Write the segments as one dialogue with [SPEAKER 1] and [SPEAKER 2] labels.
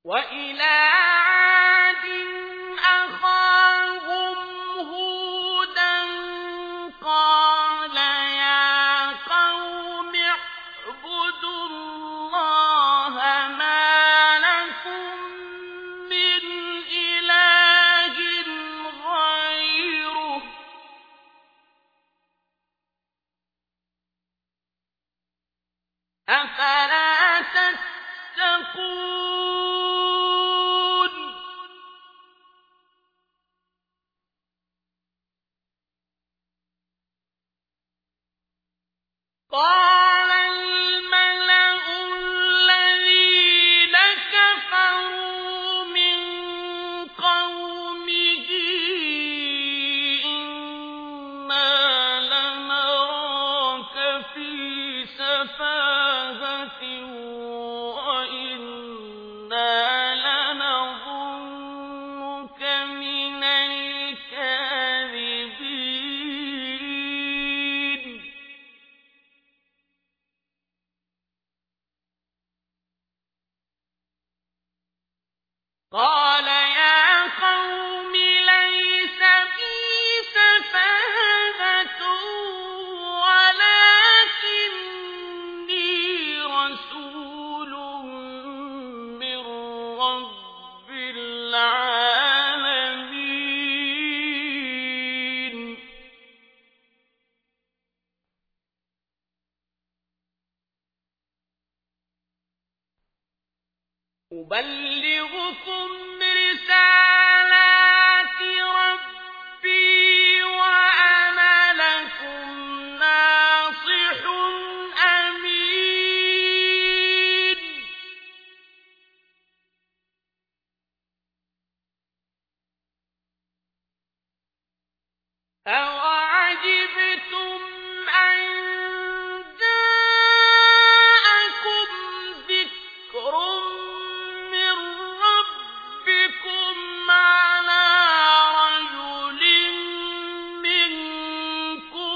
[SPEAKER 1] وإلى عاد أخاهم هودا قال يا قوم اعبدوا الله ما لكم من إله غيره أفلا تتقون قال الملأ الذين كفروا من قومه إنا لنراك في سفاهة وإنا لنظنك من الكاذبين قال يا قوم ليس بي سفاهة ولكني رسول من رب العالمين أبلغكم رسالات ربي وأنا لكم ناصح أمين أوعجبتم أن جاءكم ذكر من ربكم على رجل منكم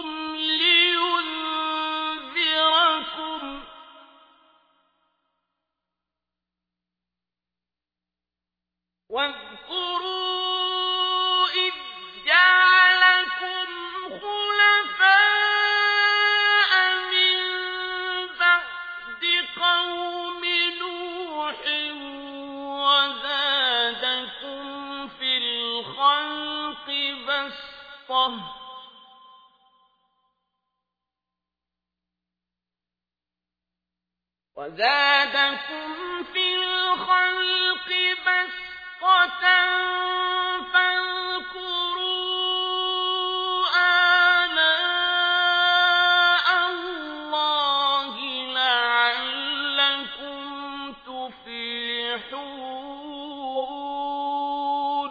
[SPEAKER 1] لينذركم واذكروا إذ جعلكم خلفاء من بعد قوم نوح وزادكم في الخلق بسطة فاذكروا آلاء الله لعلكم تفلحون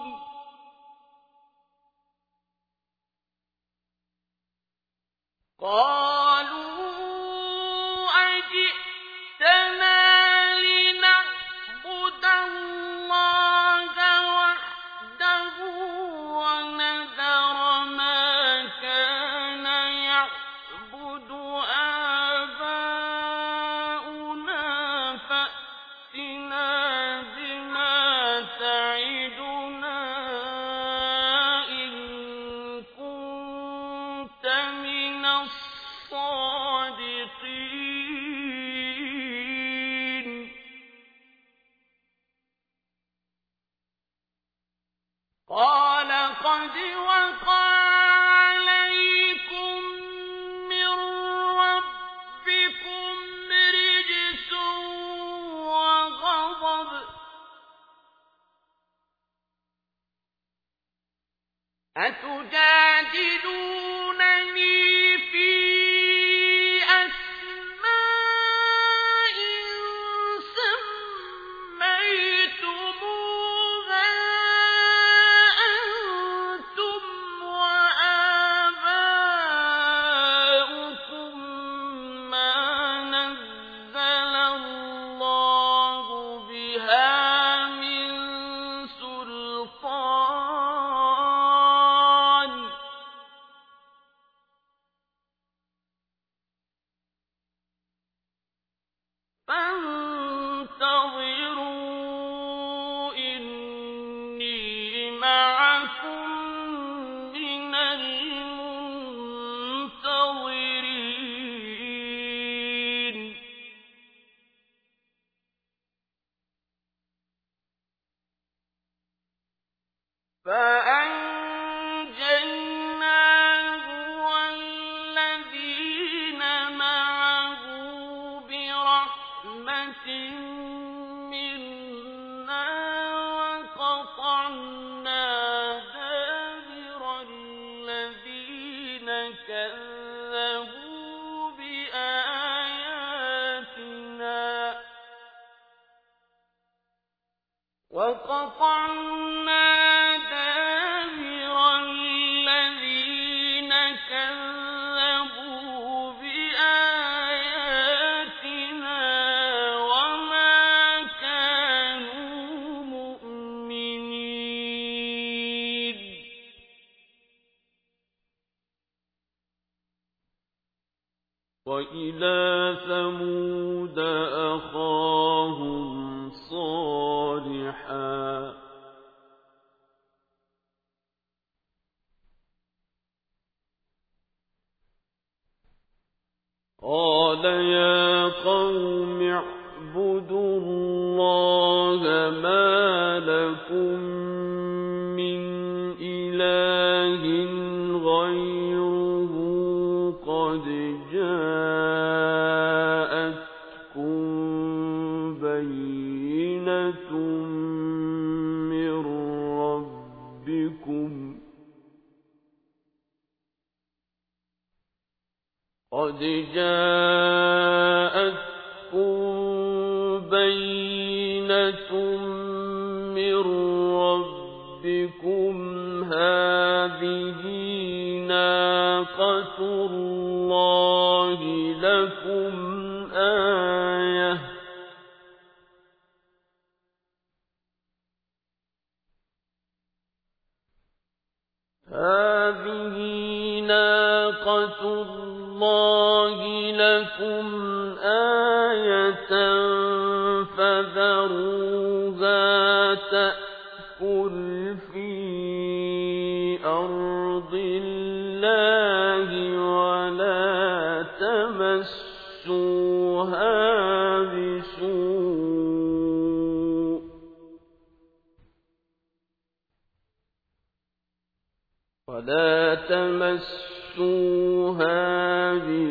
[SPEAKER 1] قالوا أجئتنا لنعبد الله وحده ونذر ما كان يعبد آباؤنا فأتنا بما تعدنا إن كنت من الصادقين قال قد وقع عليكم من ربكم رجس وغضب أتجادلونني في أسماء سميتموها أنتم وآباؤكم ما نزل الله بها من سلطان فأنجيناه والذين معه برحمة منا وقطعنا دابر الذين كذبوا بآياتنا وما كانوا مؤمنين وإلى ثمود أخاهم صالحا قال يا قوم اعبدوا الله ما لكم من إله غيره قد جاءتكم بينة من ربكم هذه ناقة الله لكم آية فذروها تأكل في أرض الله ولا تمسوها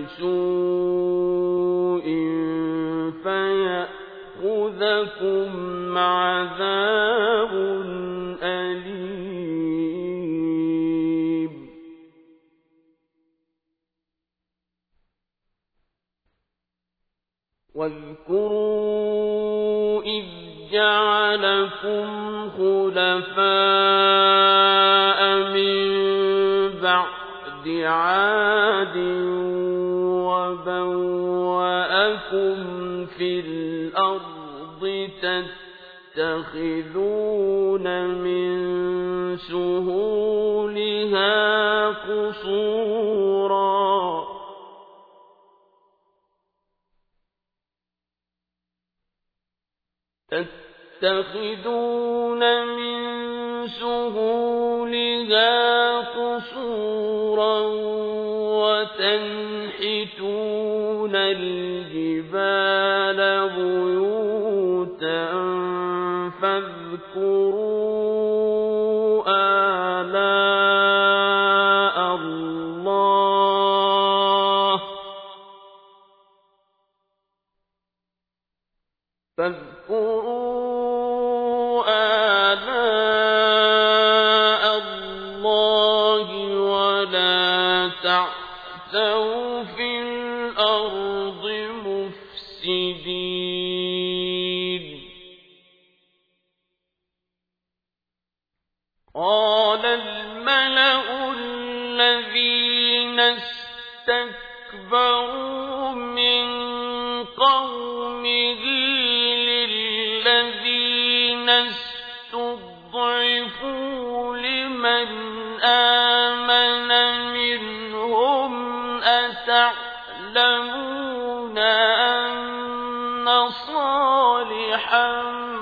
[SPEAKER 1] بسوء فيأخذكم عذاب أليم واذكروا إذ جعلكم خلفاء من بعد عاد وبوأكم في الأرض تتخذون من سهولها قصورا وتنحتون الجبال بيوتا فاذكروا آلاء الله ولا تعثوا في الأرض مفسدين قال الملأ الذين استكبروا من قومه للذين استضعفوا لمن آمن منهم أتعلمون أن صالحا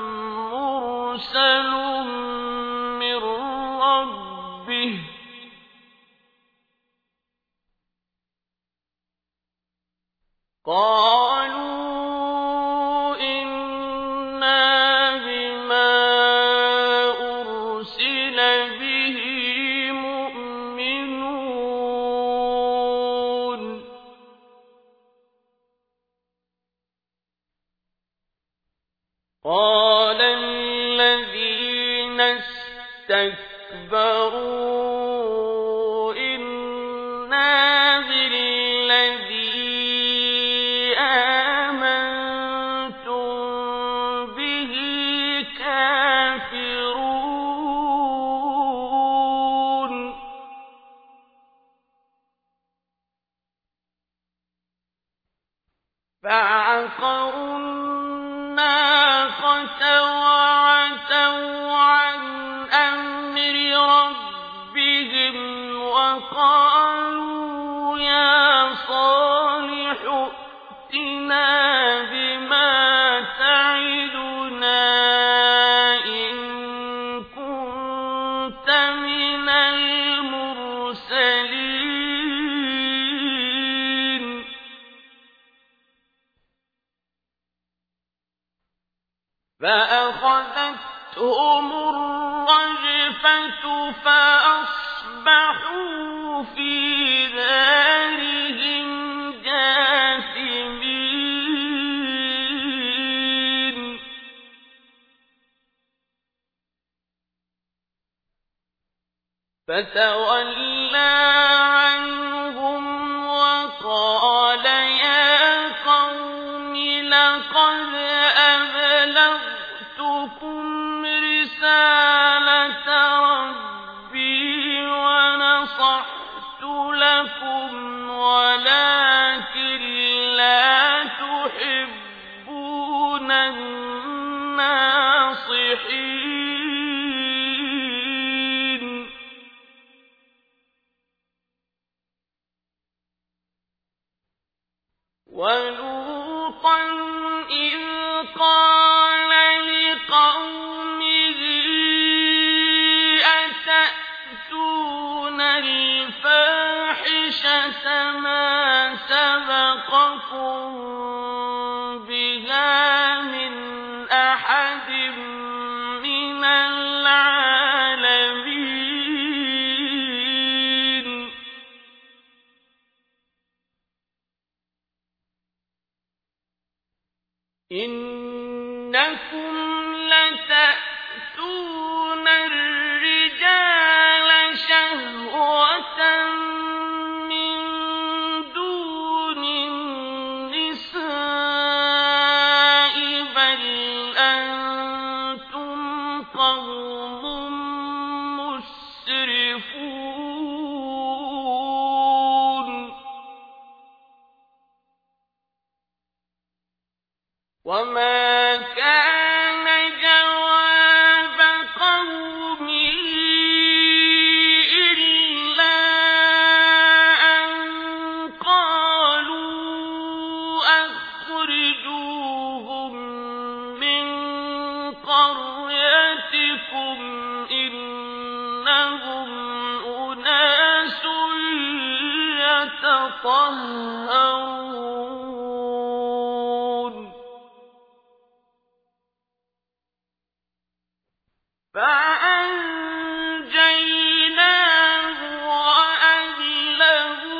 [SPEAKER 1] مرسل من ربه قالوا إنا بما أرسل به اسْتَكْبَرُوا إِنَّا بِالَّذِي آمَنتُم بِهِ كَافِرُونَ فَعَقَرُوا النَّاقَةَ وَعَتَوْا عَنْ أَمْرِ رَبِّهِمْ وَقَالُوا يَا صَالِحُ ائْتِنَا بِمَا تَعِدُنَا إِن كُنتَ مِنَ الْمُرْسَلِينَ فَأَخَذَتْهُمُ الرَّجْفَةُ فَأَصْبَحُوا فِي دَارِهِمْ جَاثِمِينَ فَتَوَلَّىٰ عَنْهُمْ وَقَالَ يَا قَوْمِ لَقَدْ أَبْلَغْتُكُمْ رِسَالَةَ رَبِّي وَنَصَحْتُ لَكُمْ وَلَٰكِن لَّا تُحِبُّونَ النَّاصِحِينَ وَلُوطًا إِذْ قَالَ لِقَوْمِهِ أَتَأْتُونَ الْفَاحِشَةَ مَا سَبَقَكُم بِهَا مِنْ أَحَدٍ مِّنَ الْعَالَمِينَ إِنَّكُمْ لَتَأْتُونَ الرِّجَالَ شَهْوَةً مِّن دُونِ النِّسَاءِ بَلْ أَنتُمْ قَوْمٌ مُّسْرِفُونَ وَمَا كَانَ جَوَابَ قَوْمِهِ إِلَّا أَن قَالُوا أَخْرِجُوهُم مِّن قَرْيَتِكُمْ إِنَّهُمْ أُنَاسٌ يَتَطَهَّرُونَ فَأَنجَيْنَاهُ وَأَهْلَهُ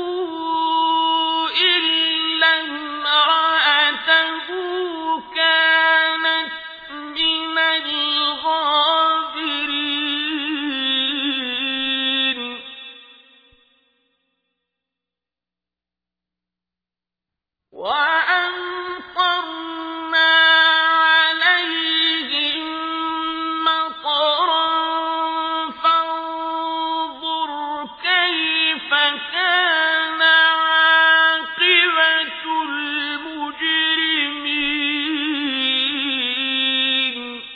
[SPEAKER 1] إِلَّا امْرَأَتَهُ كَانَتْ مِنَ الْغَابِرِينَ وَأَمْطَرْنَا عَلَيْهِم مَّطَرًا فَانظُرْ كَيْفَ كَانَ عَاقِبَةُ الْمُجْرِمِينَ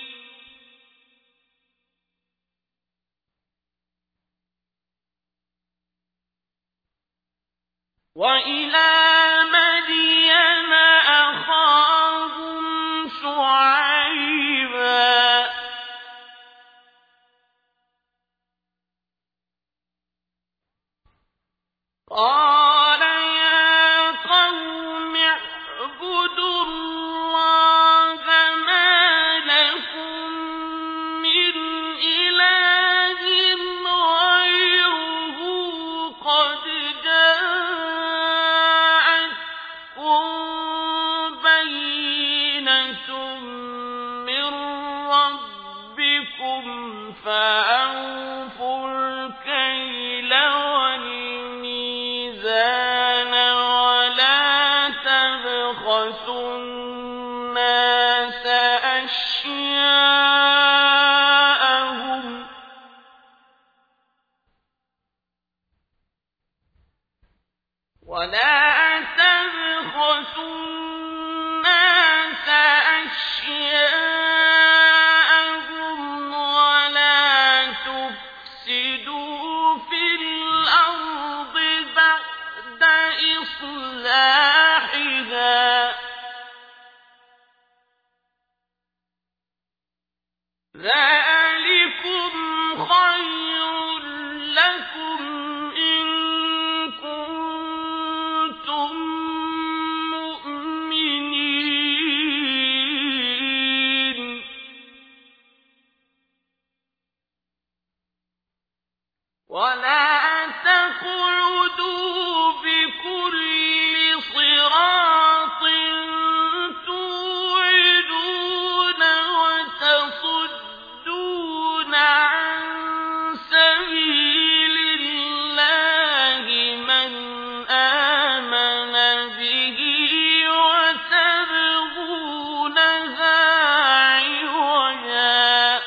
[SPEAKER 1] وَإِلَىٰ مَدْيَنَ أَخَاهُمْ شُعَيْبًا قَالَ يَا قَوْمِ اعْبُدُوا اللَّهَ مَا لَكُم مِّنْ إِلَٰهٍ غَيْرُهُ قَدْ جَاءَتْكُم بَيِّنَةٌ مِّن رَّبِّكُمْ فأوفوا الكيل والميزان ولا تبخسوا الناس أشياءهم ولا تفسدوا في الأرض بعد إصلاحها ذلكم خير لكم إن كنتم مؤمنين ولا تقعدوا بكل صراط توعدون وتصدون عن سبيل الله من آمن به وتبغونها عوجا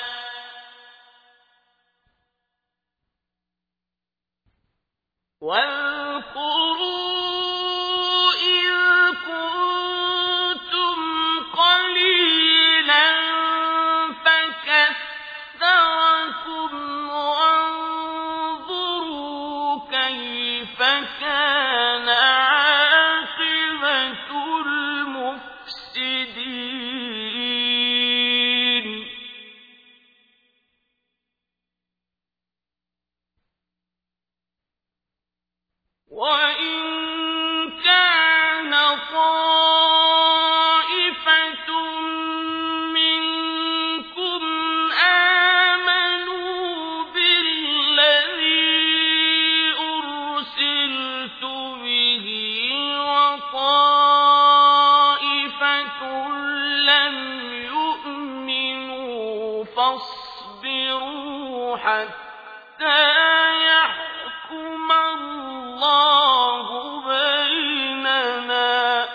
[SPEAKER 1] واذكروا إذ كنتم قليلا فكثركم وانظروا كيف كان عاقبة المفسدين وإن كان طائفة منكم آمنوا بالذي أرسلت به وطائفة لم يؤمنوا فاصبروا حتى يحكم الله بيننا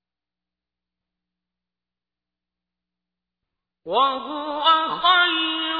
[SPEAKER 1] وهو خير